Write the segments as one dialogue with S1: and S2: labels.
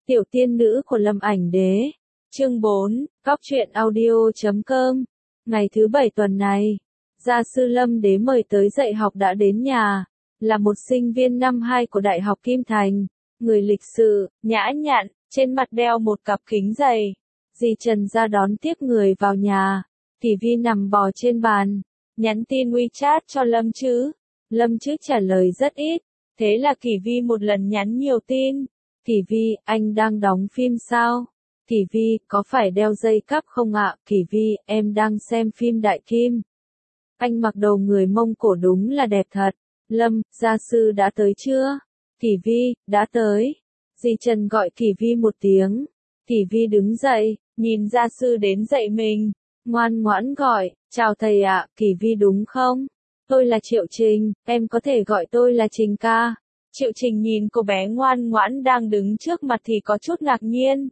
S1: Tiểu tiên nữ của Lâm Ảnh Đế. Chương 4, Góc truyện audio.com. Ngày thứ 7 tuần này, gia sư Lâm Đế mời tới dạy học đã đến nhà, là một sinh viên năm 2 của Đại học Kim Thành, người lịch sự, nhã nhặn, trên mặt đeo một cặp kính dày. Dì Trần ra đón tiếp người vào nhà, Tỷ Vi nằm bò trên bàn, nhắn tin WeChat cho Lâm Trứ. Lâm Trứ trả lời rất ít, thế là Kỳ Vi một lần nhắn nhiều tin. Tỷ Vi, anh đang đóng phim sao? Tỷ Vi, có phải đeo dây cáp không ạ? Kỳ Vi, em đang xem phim Đại Kim. Anh mặc đồ người Mông Cổ đúng là đẹp thật. Lâm, gia sư đã tới chưa? Tỷ Vi, đã tới. Dì Trần gọi Kỳ Vi một tiếng. Tỷ Vi đứng dậy, nhìn gia sư đến dạy mình. Ngoan ngoãn gọi, chào thầy ạ, Kỳ Vi đúng không? Tôi là Triệu Trình, em có thể gọi tôi là Trình ca. Triệu Trình nhìn cô bé ngoan ngoãn đang đứng trước mặt thì có chút ngạc nhiên.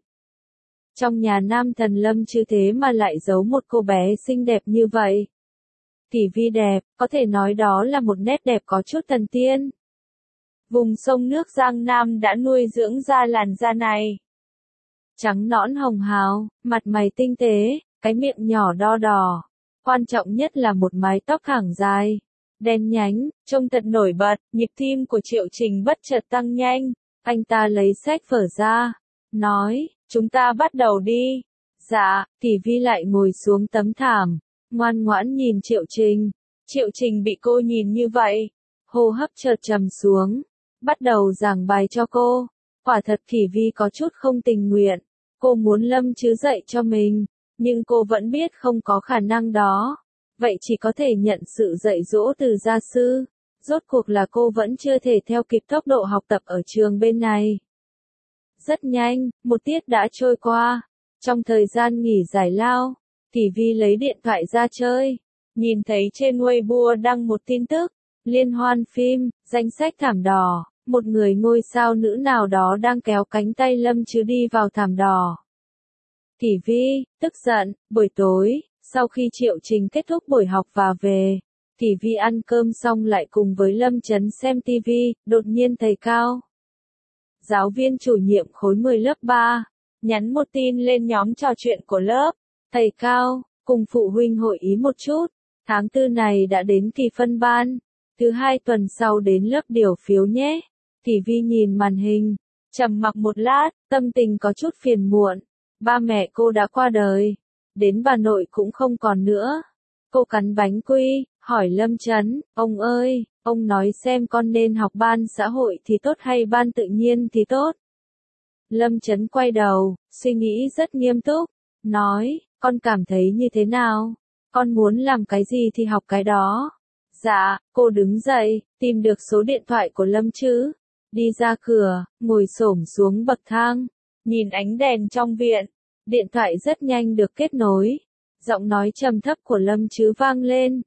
S1: Trong nhà nam thần Lâm Trứ thế mà lại giấu một cô bé xinh đẹp như vậy. Tỷ Vi đẹp, có thể nói đó là một nét đẹp có chút thần tiên. Vùng sông nước Giang Nam đã nuôi dưỡng ra làn da này. Trắng nõn hồng hào, mặt mày tinh tế, cái miệng nhỏ đo đỏ. Quan trọng nhất là một mái tóc thẳng dài, đen nhánh, trông thật nổi bật. Nhịp tim của Triệu Trình bất chợt tăng nhanh. Anh ta lấy sách vở ra, nói, chúng ta bắt đầu đi. Dạ, Tỷ Vi lại ngồi xuống tấm thảm, ngoan ngoãn nhìn Triệu Trình. Triệu Trình bị cô nhìn như vậy, hô hấp chợt trầm xuống, bắt đầu giảng bài cho cô. Quả thật Tỷ Vi có chút không tình nguyện, cô muốn Lâm Trứ dạy cho mình, nhưng cô vẫn biết không có khả năng đó. Vậy chỉ có thể nhận sự dạy dỗ từ gia sư. Rốt cuộc là cô vẫn chưa thể theo kịp tốc độ học tập ở trường bên này. Rất nhanh, một tiết đã trôi qua. Trong thời gian nghỉ giải lao, Tỷ Vi lấy điện thoại ra chơi. Nhìn thấy trên Weibo đăng một tin tức, liên hoan phim, danh sách thảm đỏ. Một người ngôi sao nữ nào đó đang kéo cánh tay Lâm Trứ đi vào thảm đỏ. Tỷ Vi, tức giận, buổi tối, sau khi Triệu Trình kết thúc buổi học và về, Tỷ Vi ăn cơm xong lại cùng với Lâm Chấn xem TV, đột nhiên thầy Cao, giáo viên chủ nhiệm khối 10 lớp 3, nhắn một tin lên nhóm trò chuyện của lớp. Thầy Cao, cùng phụ huynh hội ý một chút, tháng 4 này đã đến kỳ phân ban, thứ 2 tuần sau đến lớp điều phiếu nhé. Tỷ Vi nhìn màn hình, trầm mặc một lát, tâm tình có chút phiền muộn. Ba mẹ cô đã qua đời, đến bà nội cũng không còn nữa. Cô cắn bánh quy, hỏi Lâm Chấn, ông ơi, ông nói xem con nên học ban xã hội thì tốt hay ban tự nhiên thì tốt. Lâm Chấn quay đầu, suy nghĩ rất nghiêm túc, nói, con cảm thấy như thế nào? Con muốn làm cái gì thì học cái đó. Dạ, cô đứng dậy, tìm được số điện thoại của Lâm Trứ, đi ra cửa, ngồi xổm xuống bậc thang, nhìn ánh đèn trong viện. Điện thoại rất nhanh được kết nối. Giọng nói trầm thấp của Lâm Trứ vang lên.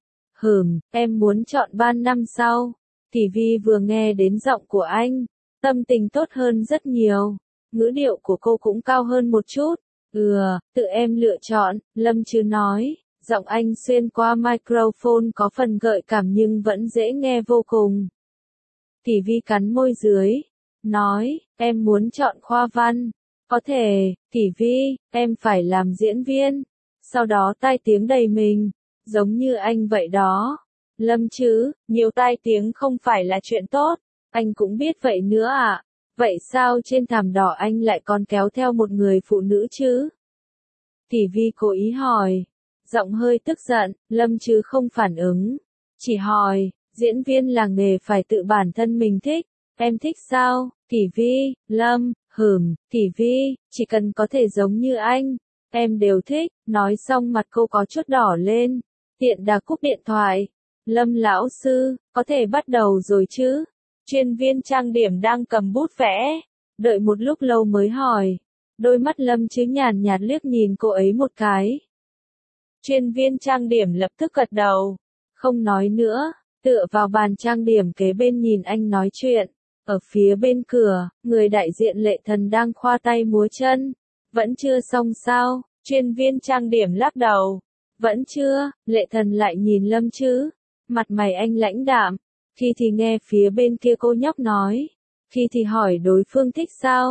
S1: Em muốn chọn ban năm sau. Tỷ Vi vừa nghe đến giọng của anh, tâm tình tốt hơn rất nhiều. Ngữ điệu của cô cũng cao hơn một chút. Tự em lựa chọn, Lâm Trứ nói. Giọng anh xuyên qua microphone có phần gợi cảm nhưng vẫn dễ nghe vô cùng. Tỷ Vi cắn môi dưới, nói, em muốn chọn khoa văn. Có thể, Tỷ Vi, em phải làm diễn viên. Sau đó tai tiếng đầy mình, giống như anh vậy đó. Lâm Trứ, nhiều tai tiếng không phải là chuyện tốt, anh cũng biết vậy nữa à. Vậy sao trên thảm đỏ anh lại còn kéo theo một người phụ nữ chứ? Tỷ Vi cố ý hỏi, giọng hơi tức giận. Lâm Trứ không phản ứng, chỉ hỏi, diễn viên là nghề phải tự bản thân mình thích, em thích sao? Tỷ Vi, Lâm, Tỷ Vi, chỉ cần có thể giống như anh, em đều thích. Nói xong mặt cô có chút đỏ lên, tiện đà cúp điện thoại. Lâm lão sư, có thể bắt đầu rồi chứ? Chuyên viên trang điểm đang cầm bút vẽ, đợi một lúc lâu mới hỏi. Đôi mắt Lâm Trứ nhàn nhạt liếc nhìn cô ấy một cái. Chuyên viên trang điểm lập tức gật đầu, không nói nữa, tựa vào bàn trang điểm kế bên nhìn anh nói chuyện. Ở phía bên cửa, người đại diện Lệ Thần đang khoa tay múa chân. Vẫn chưa xong sao? Chuyên viên trang điểm lắc đầu. Vẫn chưa. Lệ Thần lại nhìn Lâm Trứ, mặt mày anh lãnh đạm. Khi thì nghe phía bên kia cô nhóc nói, khi thì hỏi đối phương thích sao.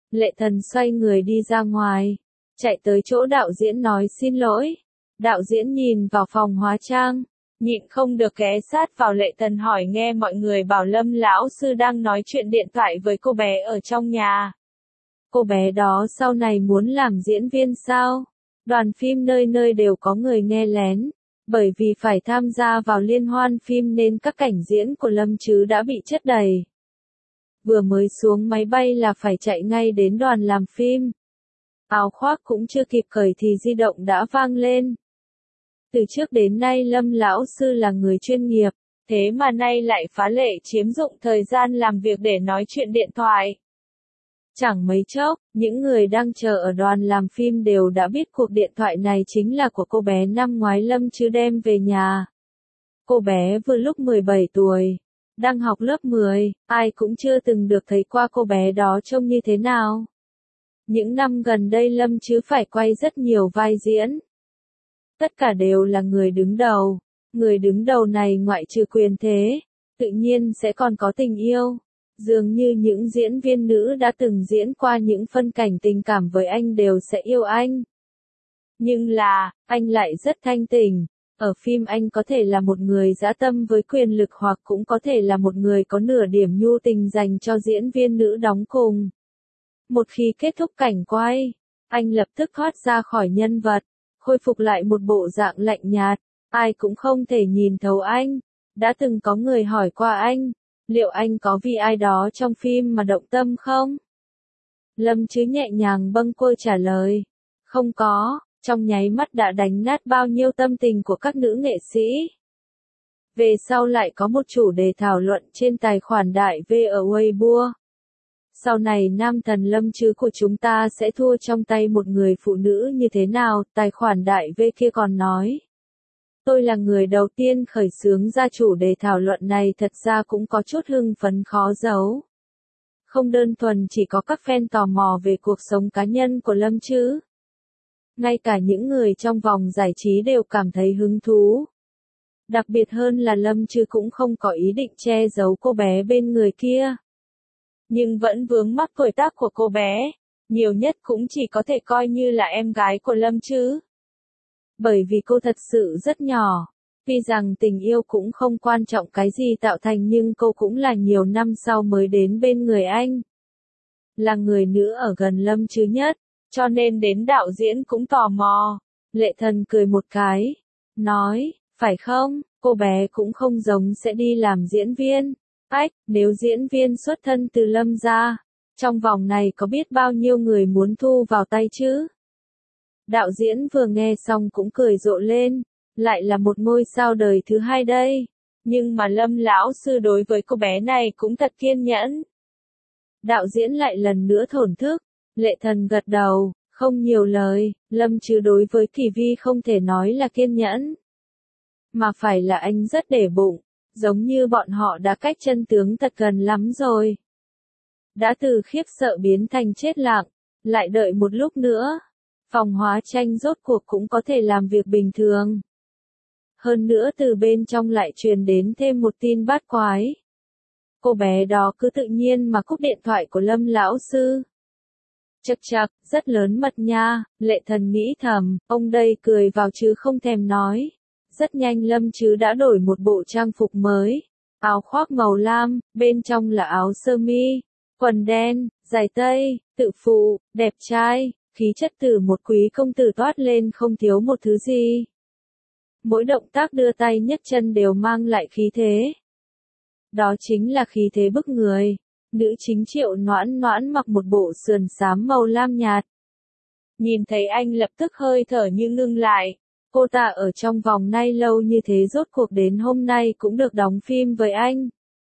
S1: Lệ Thần xoay người đi ra ngoài, chạy tới chỗ đạo diễn nói xin lỗi. Đạo diễn nhìn vào phòng hóa trang, nhịn không được ghé sát vào Lệ Thần hỏi nghe mọi người bảo Lâm lão sư đang nói chuyện điện thoại với cô bé ở trong nhà. Cô bé đó sau này muốn làm diễn viên sao? Đoàn phim nơi nơi đều có người nghe lén, bởi vì phải tham gia vào liên hoan phim nên các cảnh diễn của Lâm Trứ đã bị chất đầy. Vừa mới xuống máy bay là phải chạy ngay đến đoàn làm phim. Áo khoác cũng chưa kịp cởi thì di động đã vang lên. Từ trước đến nay Lâm lão sư là người chuyên nghiệp, thế mà nay lại phá lệ chiếm dụng thời gian làm việc để nói chuyện điện thoại. Chẳng mấy chốc, những người đang chờ ở đoàn làm phim đều đã biết cuộc điện thoại này chính là của cô bé năm ngoái Lâm Trứ đem về nhà. Cô bé vừa lúc 17 tuổi, đang học lớp 10, ai cũng chưa từng được thấy qua cô bé đó trông như thế nào. Những năm gần đây Lâm Trứ phải quay rất nhiều vai diễn. Tất cả đều là người đứng đầu. Người đứng đầu này ngoại trừ quyền thế, tự nhiên sẽ còn có tình yêu. Dường như những diễn viên nữ đã từng diễn qua những phân cảnh tình cảm với anh đều sẽ yêu anh. Nhưng là, anh lại rất thanh tình. Ở phim anh có thể là một người dã tâm với quyền lực hoặc cũng có thể là một người có nửa điểm nhu tình dành cho diễn viên nữ đóng cùng. Một khi kết thúc cảnh quay, anh lập tức thoát ra khỏi nhân vật, khôi phục lại một bộ dạng lạnh nhạt, ai cũng không thể nhìn thấu anh. Đã từng có người hỏi qua anh, liệu anh có vì ai đó trong phim mà động tâm không? Lâm Trứ nhẹ nhàng bâng quơ trả lời, không có, trong nháy mắt đã đánh nát bao nhiêu tâm tình của các nữ nghệ sĩ. Về sau lại có một chủ đề thảo luận trên tài khoản đại V ở Weibo. Sau này nam thần Lâm Trứ của chúng ta sẽ thua trong tay một người phụ nữ như thế nào? Tài khoản đại V kia còn nói. Tôi là người đầu tiên khởi xướng ra chủ đề thảo luận này, thật ra cũng có chút hưng phấn khó giấu. Không đơn thuần chỉ có các fan tò mò về cuộc sống cá nhân của Lâm Trứ. Ngay cả những người trong vòng giải trí đều cảm thấy hứng thú. Đặc biệt hơn là Lâm Trứ cũng không có ý định che giấu cô bé bên người kia. Nhưng vẫn vướng mắc tuổi tác của cô bé, nhiều nhất cũng chỉ có thể coi như là em gái của Lâm Trứ. Bởi vì cô thật sự rất nhỏ, tuy rằng tình yêu cũng không quan trọng cái gì tạo thành nhưng cô cũng là nhiều năm sau mới đến bên người anh. Là người nữ ở gần Lâm Trứ nhất, cho nên đến đạo diễn cũng tò mò. Lệ Thần cười một cái, nói, phải không, cô bé cũng không giống sẽ đi làm diễn viên. Ách, nếu diễn viên xuất thân từ Lâm gia, trong vòng này có biết bao nhiêu người muốn thu vào tay chứ? Đạo diễn vừa nghe xong cũng cười rộ lên, lại là một ngôi sao đời thứ hai đây. Nhưng mà Lâm lão sư đối với cô bé này cũng thật kiên nhẫn. Đạo diễn lại lần nữa thổn thức, Lệ Thần gật đầu, không nhiều lời, Lâm Trứ đối với Kỳ Vi không thể nói là kiên nhẫn, mà phải là anh rất để bụng, giống như bọn họ đã cách chân tướng thật gần lắm rồi. Đã từ khiếp sợ biến thành chết lặng, lại đợi một lúc nữa. Phòng hóa tranh rốt cuộc cũng có thể làm việc bình thường. Hơn nữa từ bên trong lại truyền đến thêm một tin bát quái. Cô bé đó cứ tự nhiên mà cúp điện thoại của Lâm lão sư. Chậc chậc, rất lớn mật nha, Lệ Thần nghĩ thầm, ông đây cười vào chứ không thèm nói. Rất nhanh Lâm Trứ đã đổi một bộ trang phục mới. Áo khoác màu lam, bên trong là áo sơ mi, quần đen, giày tây, tự phụ, đẹp trai. Khí chất từ một quý công tử toát lên không thiếu một thứ gì. Mỗi động tác đưa tay nhấc chân đều mang lại khí thế. Đó chính là khí thế bức người. Nữ chính Triệu Noãn Noãn mặc một bộ sườn xám màu lam nhạt. Nhìn thấy anh lập tức hơi thở như ngưng lại. Cô ta ở trong vòng nay lâu như thế rốt cuộc đến hôm nay cũng được đóng phim với anh.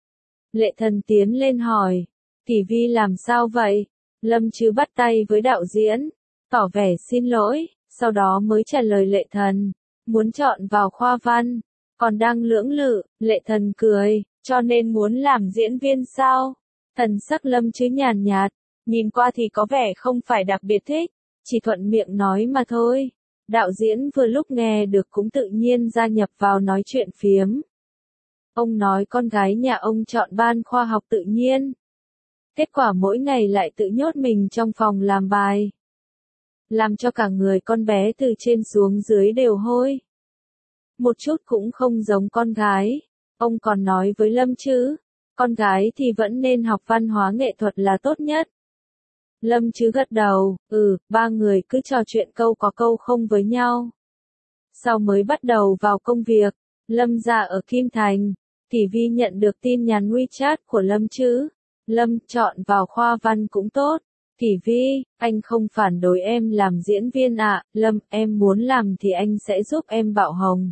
S1: Lệ Thần tiến lên hỏi. Kỳ Vi làm sao vậy? Lâm Trứ bắt tay với đạo diễn, tỏ vẻ xin lỗi, sau đó mới trả lời Lệ Thần, muốn chọn vào khoa văn, còn đang lưỡng lự. Lệ Thần cười, cho nên muốn làm diễn viên sao? Thần sắc Lâm Trứ nhàn nhạt, nhìn qua thì có vẻ không phải đặc biệt thích, chỉ thuận miệng nói mà thôi. Đạo diễn vừa lúc nghe được cũng tự nhiên gia nhập vào nói chuyện phiếm. Ông nói con gái nhà ông chọn ban khoa học tự nhiên. Kết quả mỗi ngày lại tự nhốt mình trong phòng làm bài. Làm cho cả người con bé từ trên xuống dưới đều hôi. Một chút cũng không giống con gái. Ông còn nói với Lâm chứ, con gái thì vẫn nên học văn hóa nghệ thuật là tốt nhất. Lâm chứ gật đầu, ba người cứ trò chuyện câu có câu không với nhau. Sau mới bắt đầu vào công việc, Lâm ra ở Kim Thành, Tỷ Vi nhận được tin nhắn WeChat của Lâm chứ. Lâm chọn vào khoa văn cũng tốt. Tỷ Vi, anh không phản đối em làm diễn viên ạ. Lâm, em muốn làm thì anh sẽ giúp em爆hồng.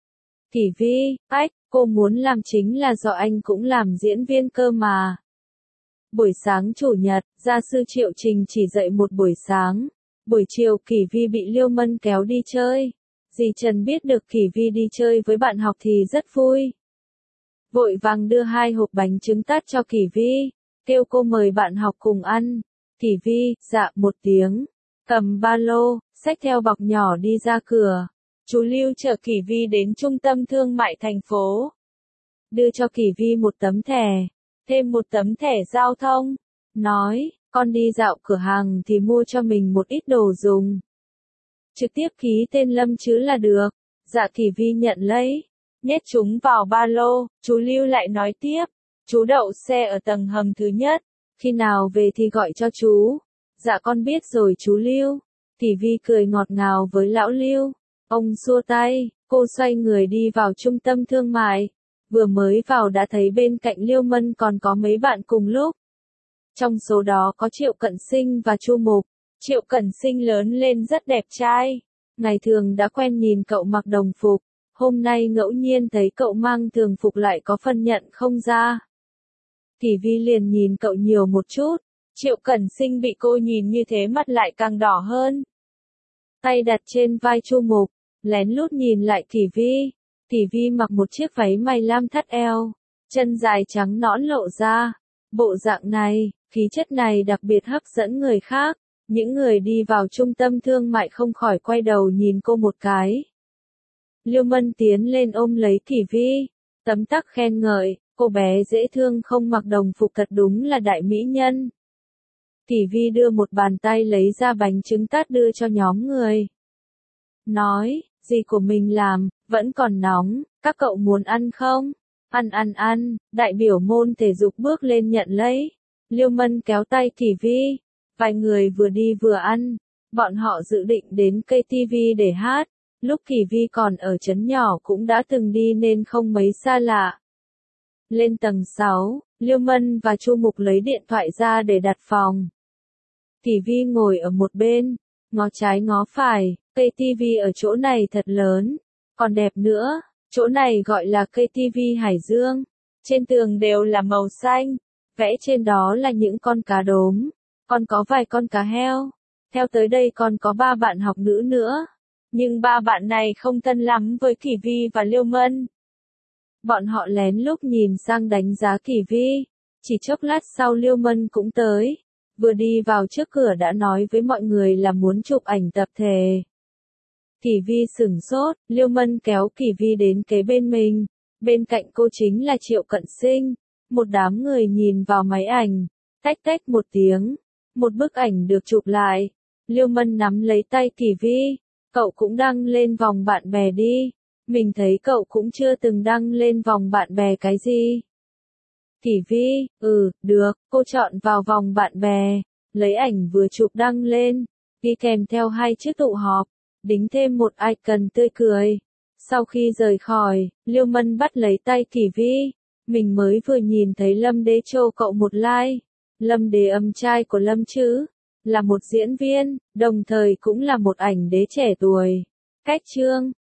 S1: Tỷ Vi, cô muốn làm chính là do anh cũng làm diễn viên cơ mà. Buổi sáng chủ nhật, gia sư Triệu Trình chỉ dạy một buổi sáng. Buổi chiều Kỷ Vi bị Liêu Mân kéo đi chơi. Dì Trần biết được Kỷ Vi đi chơi với bạn học thì rất vui. Vội vàng đưa 2 hộp bánh trứng tát cho Kỷ Vi, kêu cô mời bạn học cùng ăn. Kỷ Vi, dạ một tiếng, cầm ba lô, xách theo bọc nhỏ đi ra cửa. Chú Lưu chở Kỷ Vi đến trung tâm thương mại thành phố. Đưa cho Kỷ Vi một tấm thẻ, thêm một tấm thẻ giao thông. Nói, con đi dạo cửa hàng thì mua cho mình một ít đồ dùng. Trực tiếp ký tên Lâm chứ là được. Dạ Kỷ Vi nhận lấy, nhét chúng vào ba lô. Chú Lưu lại nói tiếp, chú đậu xe ở tầng hầm thứ nhất. Khi nào về thì gọi cho chú. Dạ con biết rồi chú Lưu. Kỷ Vi cười ngọt ngào với lão Lưu. Ông xua tay, cô xoay người đi vào trung tâm thương mại. Vừa mới vào đã thấy bên cạnh Liêu Mân còn có mấy bạn cùng lúc. Trong số đó có Triệu Cận Sinh và Chu Mục. Triệu Cận Sinh lớn lên rất đẹp trai. Ngày thường đã quen nhìn cậu mặc đồng phục. Hôm nay ngẫu nhiên thấy cậu mang thường phục lại có phần nhận không ra. Kỷ Vi liền nhìn cậu nhiều một chút. Triệu Cẩn Sinh bị cô nhìn như thế mặt lại càng đỏ hơn. Tay đặt trên vai Chu Mục, lén lút nhìn lại Kỷ Vi. Kỷ Vi mặc một chiếc váy mày lam thắt eo, chân dài trắng nõn lộ ra. Bộ dạng này, khí chất này đặc biệt hấp dẫn người khác. Những người đi vào trung tâm thương mại không khỏi quay đầu nhìn cô một cái. Liêu Mân tiến lên ôm lấy Kỷ Vi, tấm tắc khen ngợi, cô bé dễ thương không mặc đồng phục thật đúng là đại mỹ nhân. Kỷ Vi đưa một bàn tay lấy ra bánh trứng tát đưa cho nhóm người. Nói, gì của mình làm, vẫn còn nóng, các cậu muốn ăn không? Ăn, đại biểu môn thể dục bước lên nhận lấy. Liêu Mân kéo tay Kỷ Vi, vài người vừa đi vừa ăn, bọn họ dự định đến KTV để hát. Lúc Kỷ Vi còn ở trấn nhỏ cũng đã từng đi nên không mấy xa lạ. Lên tầng 6, Liêu Mân và Chu Mục lấy điện thoại ra để đặt phòng. Kỷ Vi ngồi ở một bên, ngó trái ngó phải, KTV ở chỗ này thật lớn, còn đẹp nữa, chỗ này gọi là KTV Hải Dương. Trên tường đều là màu xanh, vẽ trên đó là những con cá đốm, còn có vài con cá heo. Theo tới đây còn có 3 bạn học nữ nữa. Nhưng 3 bạn này không thân lắm với Kỷ Vi và Liêu Mân. Bọn họ lén lút nhìn sang đánh giá Kỷ Vi. Chỉ chốc lát sau Liêu Mân cũng tới. Vừa đi vào trước cửa đã nói với mọi người là muốn chụp ảnh tập thể. Kỷ Vi sửng sốt, Liêu Mân kéo Kỷ Vi đến kế bên mình. Bên cạnh cô chính là Triệu Cận Sinh. Một đám người nhìn vào máy ảnh. Tách tách một tiếng. Một bức ảnh được chụp lại. Liêu Mân nắm lấy tay Kỷ Vi. Cậu cũng đăng lên vòng bạn bè đi. Mình thấy cậu cũng chưa từng đăng lên vòng bạn bè cái gì. Kỷ Vi, được, cô chọn vào vòng bạn bè. Lấy ảnh vừa chụp đăng lên. Ghi kèm theo 2 chữ tụ họp. Đính thêm một icon tươi cười. Sau khi rời khỏi, Liêu Mân bắt lấy tay Kỷ Vi. Mình mới vừa nhìn thấy Lâm Đế cho cậu một like. Lâm Đế em trai của Lâm chứ. Là một diễn viên, đồng thời cũng là một ảnh đế trẻ tuổi. Cách chương